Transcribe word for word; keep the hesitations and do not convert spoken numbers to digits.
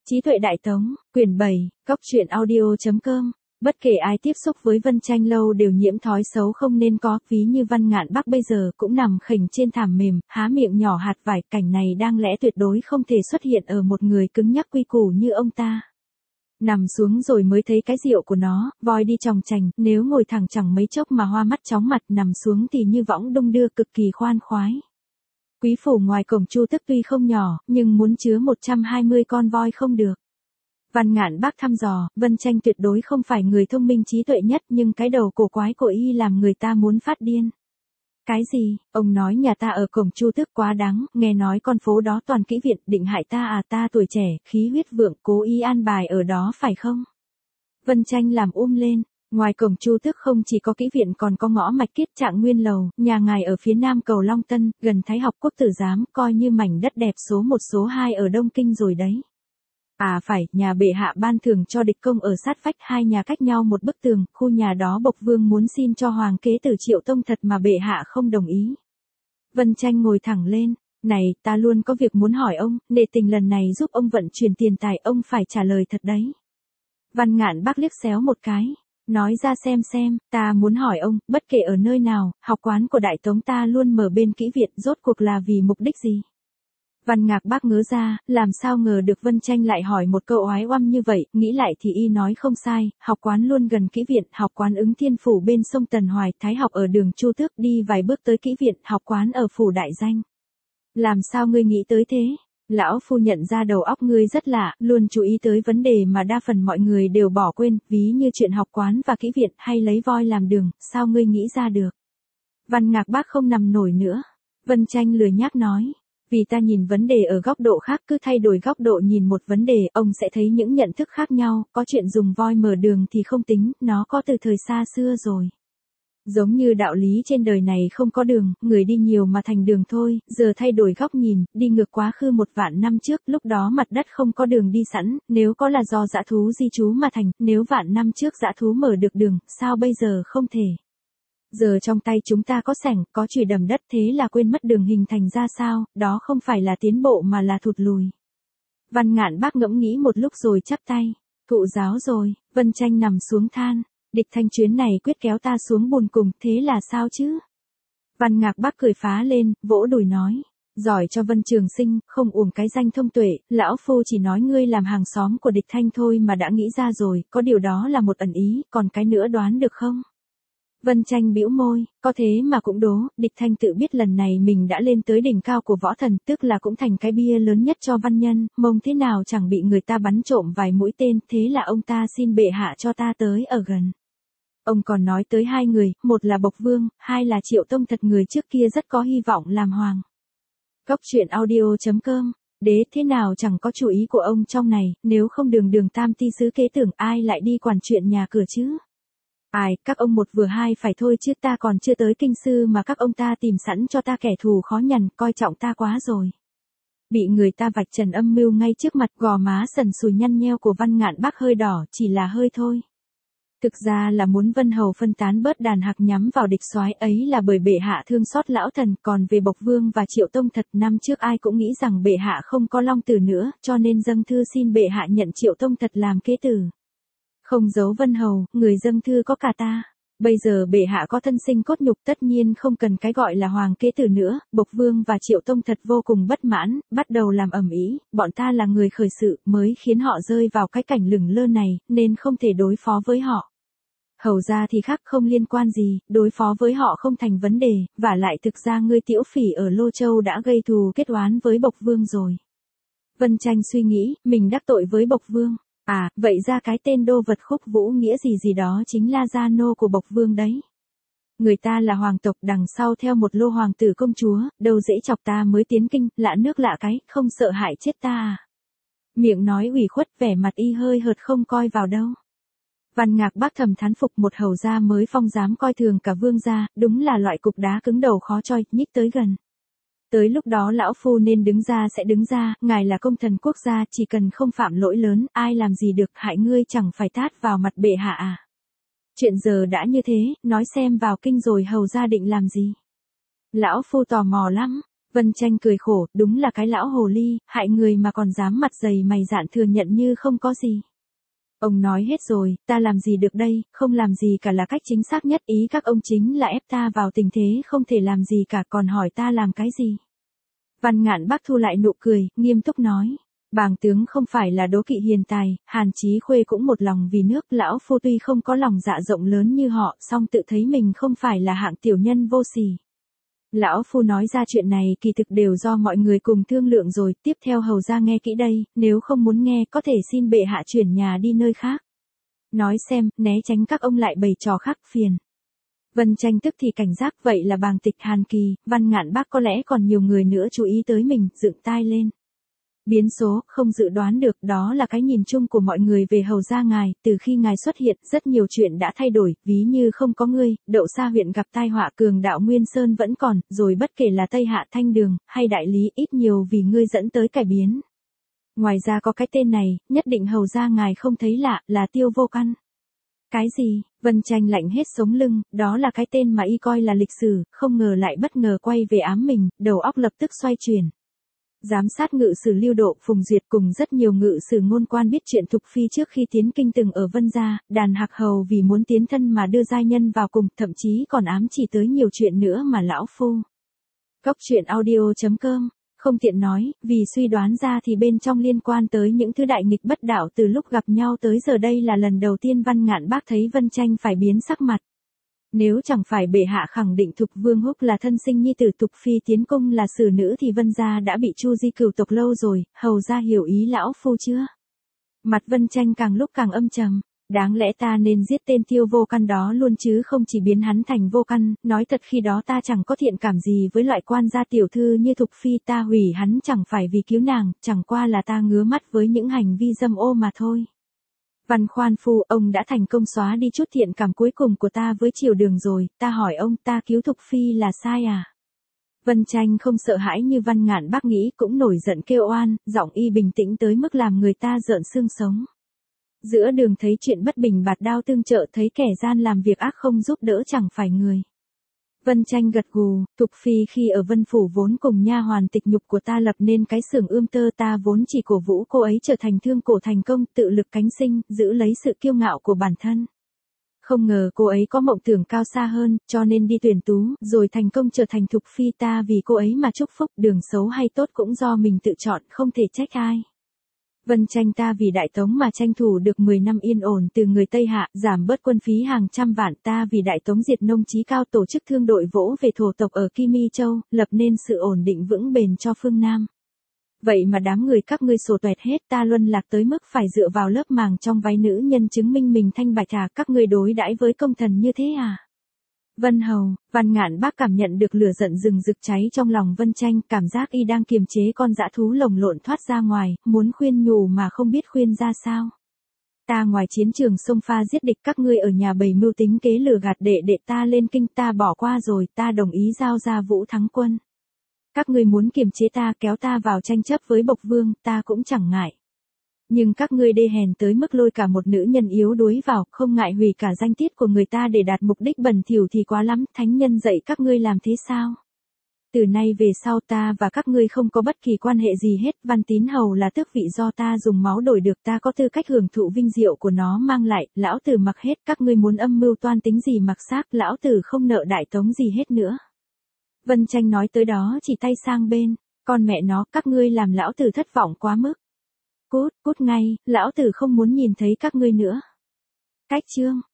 Trí tuệ đại tống, quyển bảy, góc truyện audio.com. Bất kể ai tiếp xúc với Vân Tranh lâu đều nhiễm thói xấu không nên có, ví như Văn Ngạn Bắc bây giờ cũng nằm khỉnh trên thảm mềm, há miệng nhỏ hạt vải, cảnh này đang lẽ tuyệt đối không thể xuất hiện ở một người cứng nhắc quy củ như ông ta. Nằm xuống rồi mới thấy cái rượu của nó, voi đi tròng trành, nếu ngồi thẳng chẳng mấy chốc mà hoa mắt chóng mặt, nằm xuống thì như võng đung đưa cực kỳ khoan khoái. Quý phủ ngoài cổng Chu Tức tuy không nhỏ, nhưng muốn chứa một trăm hai mươi con voi không được. Văn Ngạn Bắc thăm dò, Vân Tranh tuyệt đối không phải người thông minh trí tuệ nhất, nhưng cái đầu cổ quái của y làm người ta muốn phát điên. Cái gì, ông nói nhà ta ở cổng Chu Tức quá đáng, nghe nói con phố đó toàn kỹ viện, định hại ta à? Ta tuổi trẻ, khí huyết vượng, cố ý an bài ở đó phải không? Vân Tranh làm um lên. Ngoài cổng Chu Tước không chỉ có kỹ viện còn có ngõ Mạch Kiết, Trạng Nguyên lầu, nhà ngài ở phía nam cầu Long Tân, gần Thái học Quốc tử giám, coi như mảnh đất đẹp số một số hai ở Đông Kinh rồi đấy. À phải, nhà bệ hạ ban thưởng cho địch công ở sát vách, hai nhà cách nhau một bức tường, khu nhà đó Bộc Vương muốn xin cho hoàng kế tử Triệu Tông Thật mà bệ hạ không đồng ý. Vân Tranh ngồi thẳng lên, này, ta luôn có việc muốn hỏi ông, nể tình lần này giúp ông vận chuyển tiền tài, ông phải trả lời thật đấy. Văn Ngạn Bắc liếc xéo một cái. Nói ra xem xem, ta muốn hỏi ông, bất kể ở nơi nào, học quán của Đại Tống ta luôn mở bên kỹ viện, rốt cuộc là vì mục đích gì? Văn Ngạn Bắc ngớ ra, làm sao ngờ được Vân Tranh lại hỏi một câu oái oăm như vậy, nghĩ lại thì y nói không sai, học quán luôn gần kỹ viện, học quán Ứng Thiên phủ bên sông Tần Hoài, Thái học ở đường Chu Tước, đi vài bước tới kỹ viện, học quán ở phủ Đại Danh. Làm sao ngươi nghĩ tới thế? Lão phu nhận ra đầu óc ngươi rất lạ, luôn chú ý tới vấn đề mà đa phần mọi người đều bỏ quên, ví như chuyện học quán và kỹ viện hay lấy voi làm đường, sao ngươi nghĩ ra được? Văn Ngạn Bắc không nằm nổi nữa. Vân Tranh lười nhác nói, vì ta nhìn vấn đề ở góc độ khác, cứ thay đổi góc độ nhìn một vấn đề, ông sẽ thấy những nhận thức khác nhau, có chuyện dùng voi mở đường thì không tính, nó có từ thời xa xưa rồi. Giống như đạo lý trên đời này không có đường, người đi nhiều mà thành đường thôi, giờ thay đổi góc nhìn, đi ngược quá khứ một vạn năm trước, lúc đó mặt đất không có đường đi sẵn, nếu có là do dã thú di trú mà thành, nếu vạn năm trước dã thú mở được đường, sao bây giờ không thể? Giờ trong tay chúng ta có sẻng, có chùy đầm đất, thế là quên mất đường hình thành ra sao, đó không phải là tiến bộ mà là thụt lùi. Văn Ngạn Bắc ngẫm nghĩ một lúc rồi chắp tay, thụ giáo rồi. Vân Tranh nằm xuống than. Địch Thanh chuyến này quyết kéo ta xuống bùn cùng, thế là sao chứ? Văn Ngạn Bắc cười phá lên, vỗ đùi nói, giỏi cho Vân Trường Sinh, không uổng cái danh thông tuệ, lão phu chỉ nói ngươi làm hàng xóm của Địch Thanh thôi mà đã nghĩ ra rồi, có điều đó là một ẩn ý, còn cái nữa đoán được không? Vân Tranh bĩu môi, có thế mà cũng đố, Địch Thanh tự biết lần này mình đã lên tới đỉnh cao của võ thần, tức là cũng thành cái bia lớn nhất cho văn nhân, mông thế nào chẳng bị người ta bắn trộm vài mũi tên, thế là ông ta xin bệ hạ cho ta tới ở gần. Ông còn nói tới hai người, một là Bộc Vương, hai là Triệu Tông Thật, người trước kia rất có hy vọng làm hoàng. Góc truyện audio.com. Đế thế nào chẳng có chủ ý của ông trong này, nếu không đường đường tam ti sứ kế tưởng ai lại đi quản chuyện nhà cửa chứ? Ai, các ông một vừa hai phải thôi chứ, ta còn chưa tới kinh sư mà các ông ta tìm sẵn cho ta kẻ thù khó nhằn, coi trọng ta quá rồi. Bị người ta vạch trần âm mưu ngay trước mặt, gò má sần sùi nhăn nheo của Văn Ngạn Bắc hơi đỏ, chỉ là hơi thôi. Thực ra là muốn Vân Hầu phân tán bớt đàn hạc nhắm vào địch soái, ấy là bởi bệ hạ thương xót lão thần, còn về Bộc Vương và Triệu Tông Thật, năm trước ai cũng nghĩ rằng bệ hạ không có long tử nữa, cho nên dâng thư xin bệ hạ nhận Triệu Tông Thật làm kế tử. Không giấu Vân Hầu, người dâng thư có cả ta. Bây giờ bệ hạ có thân sinh cốt nhục, tất nhiên không cần cái gọi là hoàng kế tử nữa. Bộc Vương và Triệu Tông Thật vô cùng bất mãn, bắt đầu làm ầm ĩ, bọn ta là người khởi sự, mới khiến họ rơi vào cái cảnh lửng lơ này, nên không thể đối phó với họ. Hầu ra thì khác, không liên quan gì, đối phó với họ không thành vấn đề, vả lại thực ra ngươi Tiễu Phỉ ở Lô Châu đã gây thù kết oán với Bộc Vương rồi. Vân Tranh suy nghĩ, mình đắc tội với Bộc Vương. À, vậy ra cái tên Đô Vật Khúc Vũ Nghĩa gì gì đó chính là gia nô của Bộc Vương đấy. Người ta là hoàng tộc, đằng sau theo một lô hoàng tử công chúa, đâu dễ chọc ta mới tiến kinh, lạ nước lạ cái, không sợ hại chết ta à. Miệng nói ủy khuất, vẻ mặt y hơi hợt không coi vào đâu. Văn Ngạn Bắc thầm thán phục, một hầu gia mới phong dám coi thường cả vương gia, đúng là loại cục đá cứng đầu khó choi, nhích tới gần. Tới lúc đó lão phu nên đứng ra sẽ đứng ra, ngài là công thần quốc gia, chỉ cần không phạm lỗi lớn, ai làm gì được, hại ngươi chẳng phải tát vào mặt bệ hạ à. Chuyện giờ đã như thế, nói xem vào kinh rồi hầu gia định làm gì. Lão phu tò mò lắm. Vân Tranh cười khổ, đúng là cái lão hồ ly, hại người mà còn dám mặt dày mày dạn thừa nhận như không có gì. Ông nói hết rồi, ta làm gì được đây, không làm gì cả là cách chính xác nhất, ý các ông chính là ép ta vào tình thế không thể làm gì cả, còn hỏi ta làm cái gì. Văn Ngạn Bác thu lại nụ cười, nghiêm túc nói. Bàng tướng không phải là đố kỵ hiền tài, Hàn Chí Khuê cũng một lòng vì nước, lão phu tuy không có lòng dạ rộng lớn như họ, song tự thấy mình không phải là hạng tiểu nhân vô sỉ. Lão phu nói ra chuyện này kỳ thực đều do mọi người cùng thương lượng rồi, tiếp theo hầu ra nghe kỹ đây, nếu không muốn nghe có thể xin bệ hạ chuyển nhà đi nơi khác. Nói xem, né tránh các ông lại bày trò khác phiền. Vân Tranh tức thì cảnh giác, vậy là Bàng Tịch, Hàn Kỳ, Văn Ngạn Bác có lẽ còn nhiều người nữa chú ý tới mình, dựng tai lên. Biến số, không dự đoán được, đó là cái nhìn chung của mọi người về hầu gia ngài, từ khi ngài xuất hiện, rất nhiều chuyện đã thay đổi, ví như không có ngươi, Đậu Sa huyện gặp tai họa, Cường Đạo Nguyên Sơn vẫn còn, rồi bất kể là Tây Hạ Thanh Đường, hay Đại Lý, ít nhiều vì ngươi dẫn tới cải biến. Ngoài ra có cái tên này, nhất định hầu gia ngài không thấy lạ, là Tiêu Vô Căn. Cái gì? Vân Tranh lạnh hết sống lưng, đó là cái tên mà y coi là lịch sử, không ngờ lại bất ngờ quay về ám mình, đầu óc lập tức xoay chuyển. Giám sát ngự sử Lưu Độ, Phùng Duyệt cùng rất nhiều ngự sử ngôn quan biết chuyện Thục Phi trước khi tiến kinh từng ở Vân gia, đàn Hạc Hầu vì muốn tiến thân mà đưa giai nhân vào cùng, thậm chí còn ám chỉ tới nhiều chuyện nữa mà lão phu. Cốc truyện audio chấm com, không tiện nói, vì suy đoán ra thì bên trong liên quan tới những thứ đại nghịch bất đạo từ lúc gặp nhau tới giờ đây là lần đầu tiên Văn Ngạn Bác thấy Vân Tranh phải biến sắc mặt. Nếu chẳng phải bệ hạ khẳng định Thục Vương Húc là thân sinh nhi tử Thục Phi tiến cung là xử nữ thì Vân gia đã bị chu di cửu tộc lâu rồi, hầu ra hiểu ý lão phu chưa? Mặt Vân Tranh càng lúc càng âm trầm, đáng lẽ ta nên giết tên Tiêu Vô Căn đó luôn chứ không chỉ biến hắn thành vô căn, nói thật khi đó ta chẳng có thiện cảm gì với loại quan gia tiểu thư như Thục Phi, ta hủy hắn chẳng phải vì cứu nàng, chẳng qua là ta ngứa mắt với những hành vi dâm ô mà thôi. Văn khoan phu, ông đã thành công xóa đi chút thiện cảm cuối cùng của ta với triều đường rồi, ta hỏi ông, ta cứu Thục Phi là sai à? Vân Tranh không sợ hãi như Văn Ngạn Bác nghĩ, cũng nổi giận kêu oan, giọng y bình tĩnh tới mức làm người ta rợn xương sống. Giữa đường thấy chuyện bất bình bạt đao tương trợ, thấy kẻ gian làm việc ác không giúp đỡ chẳng phải người. Vân Tranh gật gù, Thục Phi khi ở Vân Phủ vốn cùng nha hoàn tịch nhục của ta lập nên cái xưởng ươm tơ, ta vốn chỉ cổ vũ cô ấy trở thành thương cổ thành công, tự lực cánh sinh, giữ lấy sự kiêu ngạo của bản thân. Không ngờ cô ấy có mộng tưởng cao xa hơn, cho nên đi tuyển tú, rồi thành công trở thành Thục Phi, ta vì cô ấy mà chúc phúc, đường xấu hay tốt cũng do mình tự chọn, không thể trách ai. Vân Tranh, ta vì Đại Tống mà tranh thủ được mười năm yên ổn từ người Tây Hạ, giảm bớt quân phí hàng trăm vạn, ta vì Đại Tống diệt nông trí cao, tổ chức thương đội vỗ về thổ tộc ở Kim Mi Châu, lập nên sự ổn định vững bền cho phương Nam. Vậy mà đám người các ngươi sổ toẹt hết, ta luân lạc tới mức phải dựa vào lớp màng trong váy nữ nhân chứng minh mình thanh bạch à, các ngươi đối đãi với công thần như thế à? Vân Hầu, Văn Ngạn Bác cảm nhận được lửa giận rừng rực cháy trong lòng Vân Tranh, cảm giác y đang kiềm chế con dã thú lồng lộn thoát ra ngoài, muốn khuyên nhủ mà không biết khuyên ra sao. Ta ngoài chiến trường xông pha giết địch, các ngươi ở nhà bày mưu tính kế lừa gạt đệ đệ ta lên kinh, ta bỏ qua rồi, ta đồng ý giao ra Vũ Thắng Quân. Các ngươi muốn kiềm chế ta, kéo ta vào tranh chấp với Bộc Vương, ta cũng chẳng ngại. Nhưng các ngươi đê hèn tới mức lôi cả một nữ nhân yếu đuối vào, không ngại hủy cả danh tiết của người ta để đạt mục đích bẩn thỉu thì quá lắm, thánh nhân dạy các ngươi làm thế sao? Từ nay về sau ta và các ngươi không có bất kỳ quan hệ gì hết, Văn Tín Hầu là tước vị do ta dùng máu đổi được, ta có tư cách hưởng thụ vinh diệu của nó mang lại, lão tử mặc hết, các ngươi muốn âm mưu toan tính gì mặc xác, lão tử không nợ Đại Tống gì hết nữa. Vân Tranh nói tới đó chỉ tay sang bên, con mẹ nó, các ngươi làm lão tử thất vọng quá mức. Cút, cút ngay, lão tử không muốn nhìn thấy các ngươi nữa. Cách chương.